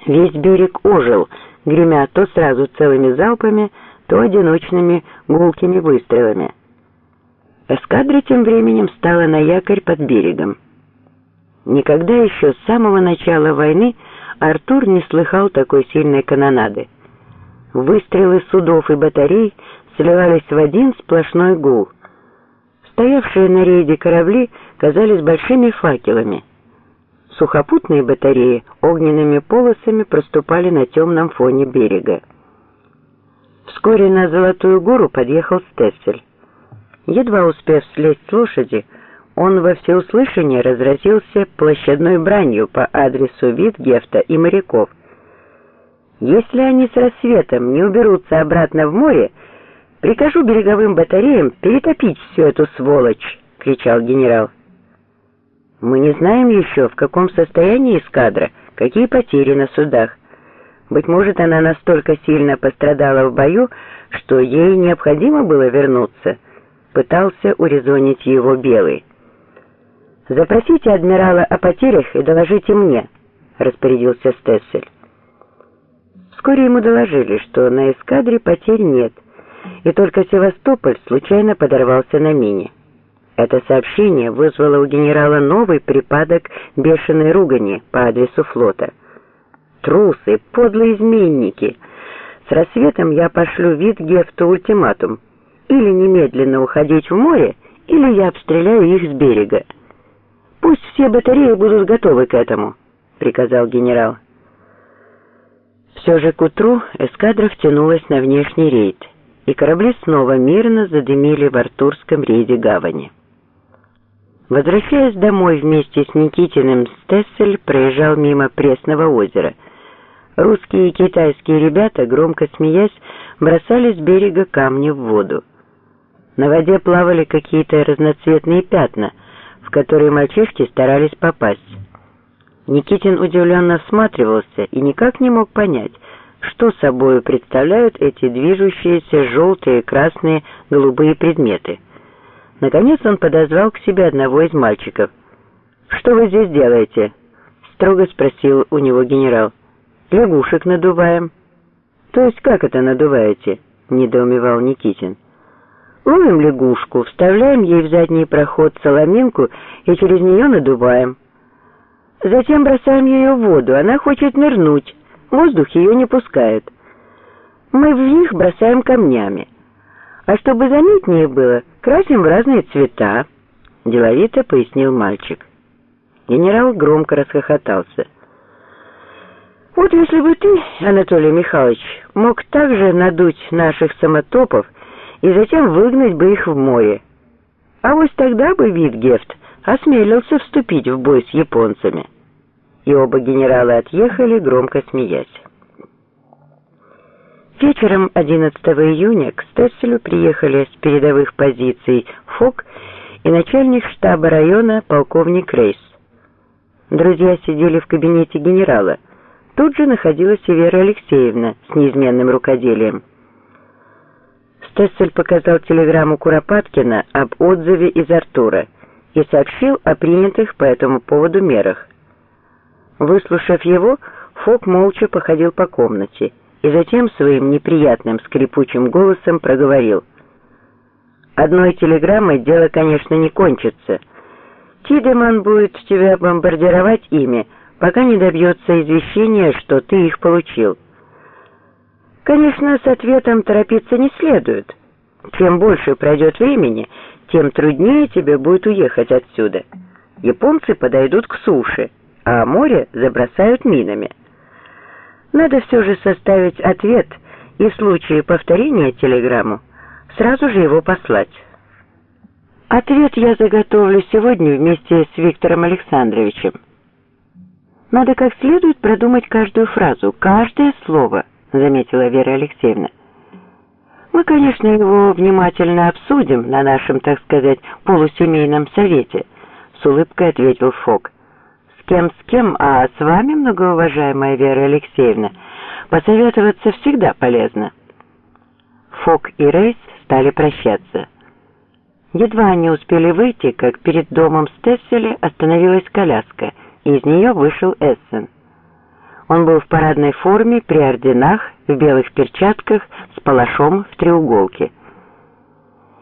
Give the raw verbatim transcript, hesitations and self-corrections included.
Весь берег ожил, гремя то сразу целыми залпами, то одиночными гулкими выстрелами. Эскадра тем временем стала на якорь под берегом. Никогда еще с самого начала войны Артур не слыхал такой сильной канонады. Выстрелы судов и батарей сливались в один сплошной гул. Стоявшие на рейде корабли казались большими факелами. Сухопутные батареи огненными полосами проступали на темном фоне берега. Вскоре на Золотую гору подъехал Стессель. Едва успев слезть с лошади, он во всеуслышание разразился площадной бранью по адресу Витгефта и моряков. «Если они с рассветом не уберутся обратно в море, прикажу береговым батареям перетопить всю эту сволочь!» — кричал генерал. «Мы не знаем еще, в каком состоянии эскадра, какие потери на судах. Быть может, она настолько сильно пострадала в бою, что ей необходимо было вернуться», — пытался урезонить его Белый. «Запросите адмирала о потерях и доложите мне», — распорядился Стессель. Вскоре ему доложили, что на эскадре потерь нет, и только Севастополь случайно подорвался на мине. Это сообщение вызвало у генерала новый припадок бешеной ругани по адресу флота. «Трусы, подлые изменники! С рассветом я пошлю Витгефту ультиматум. Или немедленно уходить в море, или я обстреляю их с берега. Пусть все батареи будут готовы к этому», — приказал генерал. Все же к утру эскадра втянулась на внешний рейд, и корабли снова мирно задымили в Артурском рейде гавани. Возвращаясь домой вместе с Никитиным, Стессель проезжал мимо Пресного озера. Русские и китайские ребята, громко смеясь, бросали с берега камни в воду. На воде плавали какие-то разноцветные пятна, в которые мальчишки старались попасть. Никитин удивленно всматривался и никак не мог понять, что собою представляют эти движущиеся желтые, красные, голубые предметы. Наконец он подозвал к себе одного из мальчиков. «Что вы здесь делаете?» — строго спросил у него генерал. «Лягушек надуваем». «То есть как это надуваете?» — недоумевал Никитин. «Ловим лягушку, вставляем ей в задний проход соломинку и через нее надуваем. Затем бросаем ее в воду, она хочет нырнуть, воздух ее не пускает. Мы в них бросаем камнями. А чтобы заметнее было, красим в разные цвета», — деловито пояснил мальчик. Генерал громко расхохотался. «Вот если бы ты, Анатолий Михайлович, мог также надуть наших самотопов и затем выгнать бы их в море. А вот тогда бы Витгефт осмелился вступить в бой с японцами». И оба генерала отъехали, громко смеясь. Вечером одиннадцатого июня к Стесселю приехали с передовых позиций Фок и начальник штаба района полковник Рейс. Друзья сидели в кабинете генерала. Тут же находилась и Вера Алексеевна с неизменным рукоделием. Стессель показал телеграмму Куропаткина об отзыве из Артура и сообщил о принятых по этому поводу мерах. Выслушав его, Фок молча походил по комнате и затем своим неприятным скрипучим голосом проговорил: «Одной телеграммой дело, конечно, не кончится. Тидеман будет тебя бомбардировать ими, пока не добьется извещения, что ты их получил. Конечно, с ответом торопиться не следует. Чем больше пройдет времени, тем труднее тебе будет уехать отсюда. Японцы подойдут к суше, а море забросают минами. Надо все же составить ответ и в случае повторения телеграмму сразу же его послать. Ответ я заготовлю сегодня вместе с Виктором Александровичем. Надо как следует продумать каждую фразу, каждое слово», — заметила Вера Алексеевна. «Мы, конечно, его внимательно обсудим на нашем, так сказать, полусемейном совете», — с улыбкой ответил Фок. «С кем, с кем, а с вами, многоуважаемая Вера Алексеевна, посоветоваться всегда полезно». Фок и Рейс стали прощаться. Едва они успели выйти, как перед домом Стесселя остановилась коляска, и из нее вышел Эссен. Он был в парадной форме, при орденах, в белых перчатках, с палашом в треуголке.